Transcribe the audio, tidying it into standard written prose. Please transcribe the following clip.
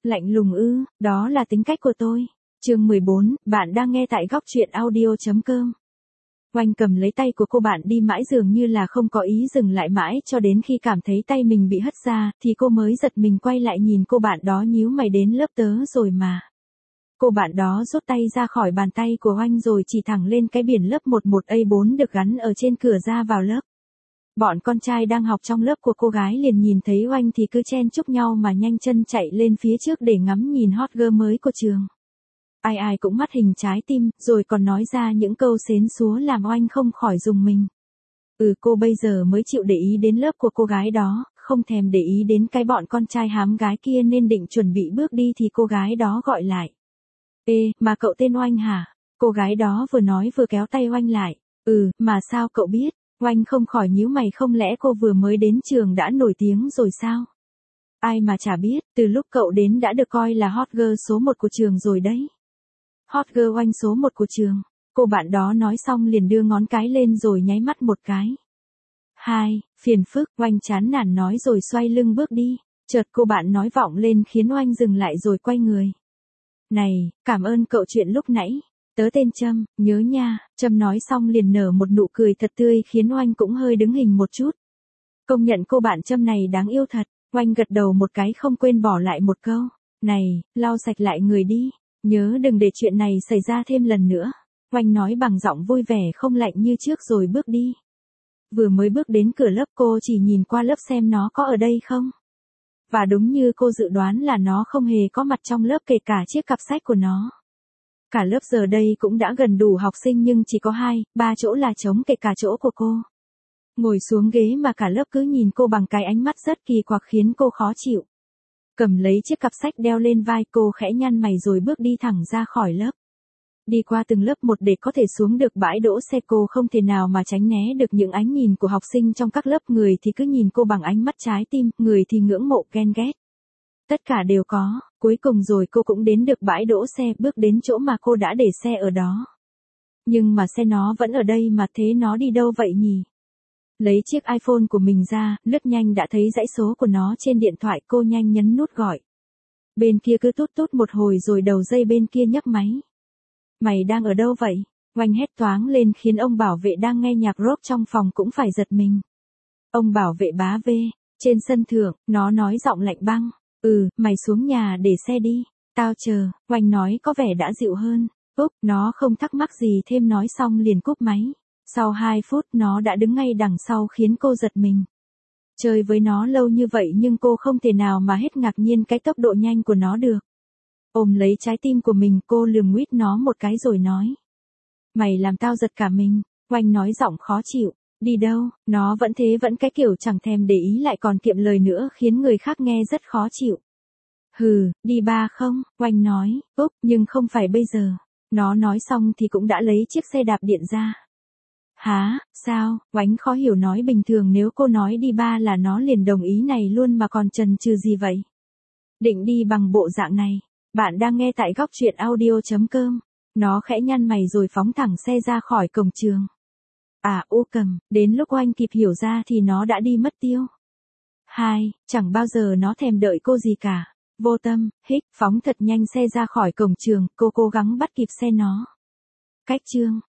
Lạnh lùng ư, đó là tính cách của tôi. Chương 14, bạn đang nghe tại góc truyện audio.com. Oanh cầm lấy tay của cô bạn đi mãi dường như là không có ý dừng lại mãi cho đến khi cảm thấy tay mình bị hất ra thì cô mới giật mình quay lại nhìn cô bạn đó nhíu mày đến lớp tớ rồi mà. Cô bạn đó rút tay ra khỏi bàn tay của Oanh rồi chỉ thẳng lên cái biển lớp 11A4 được gắn ở trên cửa ra vào lớp. Bọn con trai đang học trong lớp của cô gái liền nhìn thấy Oanh thì cứ chen chúc nhau mà nhanh chân chạy lên phía trước để ngắm nhìn hot girl mới của trường. Ai ai cũng mắt hình trái tim, rồi còn nói ra những câu xến xúa làm Oanh không khỏi rùng mình. Cô bây giờ mới chịu để ý đến lớp của cô gái đó, không thèm để ý đến cái bọn con trai hám gái kia nên định chuẩn bị bước đi thì cô gái đó gọi lại. Ê, mà cậu tên Oanh hả? Cô gái đó vừa nói vừa kéo tay Oanh lại. Mà sao cậu biết? Oanh không khỏi nhíu mày, không lẽ cô vừa mới đến trường đã nổi tiếng rồi sao? Ai mà chả biết, từ lúc cậu đến đã được coi là hot girl số 1 của trường rồi đấy. Hot girl Oanh số 1 của trường. Cô bạn đó nói xong liền đưa ngón cái lên rồi nháy mắt một cái. Phiền phức, Oanh chán nản nói rồi xoay lưng bước đi. Chợt cô bạn nói vọng lên khiến Oanh dừng lại rồi quay người. Này, cảm ơn cậu chuyện lúc nãy. Tớ tên Trâm, nhớ nha. Trâm nói xong liền nở một nụ cười thật tươi khiến Oanh cũng hơi đứng hình một chút. Công nhận cô bạn Trâm này đáng yêu thật. Oanh gật đầu một cái không quên bỏ lại một câu. Này, lau sạch lại người đi. Nhớ đừng để chuyện này xảy ra thêm lần nữa. Oanh nói bằng giọng vui vẻ không lạnh như trước rồi bước đi. Vừa mới bước đến cửa lớp cô chỉ nhìn qua lớp xem nó có ở đây không. Và đúng như cô dự đoán là nó không hề có mặt trong lớp kể cả chiếc cặp sách của nó. Cả lớp giờ đây cũng đã gần đủ học sinh nhưng chỉ có 2-3 chỗ là trống kể cả chỗ của cô. Ngồi xuống ghế mà cả lớp cứ nhìn cô bằng cái ánh mắt rất kỳ quặc khiến cô khó chịu. Cầm lấy chiếc cặp sách đeo lên vai cô khẽ nhăn mày rồi bước đi thẳng ra khỏi lớp. Đi qua từng lớp một để có thể xuống được bãi đỗ xe cô không thể nào mà tránh né được những ánh nhìn của học sinh trong các lớp, người thì cứ nhìn cô bằng ánh mắt trái tim, người thì ngưỡng mộ ghen ghét. Tất cả đều có, cuối cùng rồi cô cũng đến được bãi đỗ xe, bước đến chỗ mà cô đã để xe ở đó. Nhưng mà xe nó vẫn ở đây mà thế nó đi đâu vậy nhỉ? Lấy chiếc iPhone của mình ra, lướt nhanh đã thấy dãy số của nó trên điện thoại, cô nhanh nhấn nút gọi. Bên kia cứ tút tút một hồi rồi đầu dây bên kia nhấc máy. Mày đang ở đâu vậy? Oanh hét toáng lên khiến ông bảo vệ đang nghe nhạc rock trong phòng cũng phải giật mình. Ông bảo vệ bá vê, trên sân thượng, nó nói giọng lạnh băng. Mày xuống nhà để xe đi, tao chờ. Oanh nói có vẻ đã dịu hơn. Nó không thắc mắc gì thêm nói xong liền cúp máy. Sau 2 phút nó đã đứng ngay đằng sau khiến cô giật mình. Chơi với nó lâu như vậy nhưng cô không thể nào mà hết ngạc nhiên cái tốc độ nhanh của nó được. Ôm lấy trái tim của mình cô lườm nguýt nó một cái rồi nói. Mày làm tao giật cả mình. Oanh nói giọng khó chịu. Đi đâu? Nó vẫn thế, vẫn cái kiểu chẳng thèm để ý lại còn kiệm lời nữa khiến người khác nghe rất khó chịu. Đi ba không? Oanh nói. Nhưng không phải bây giờ. Nó nói xong thì cũng đã lấy chiếc xe đạp điện ra. Hả, sao? Oanh khó hiểu nói bình thường nếu cô nói đi ba là nó liền đồng ý này luôn mà còn chần chừ gì vậy? Định đi bằng bộ dạng này. Bạn đang nghe tại góc truyện audio.com. Nó khẽ nhăn mày rồi phóng thẳng xe ra khỏi cổng trường. Cầm, đến lúc Oanh kịp hiểu ra thì nó đã đi mất tiêu. Chẳng bao giờ nó thèm đợi cô gì cả. Vô tâm, phóng thật nhanh xe ra khỏi cổng trường, cô cố gắng bắt kịp xe nó. Cách chương.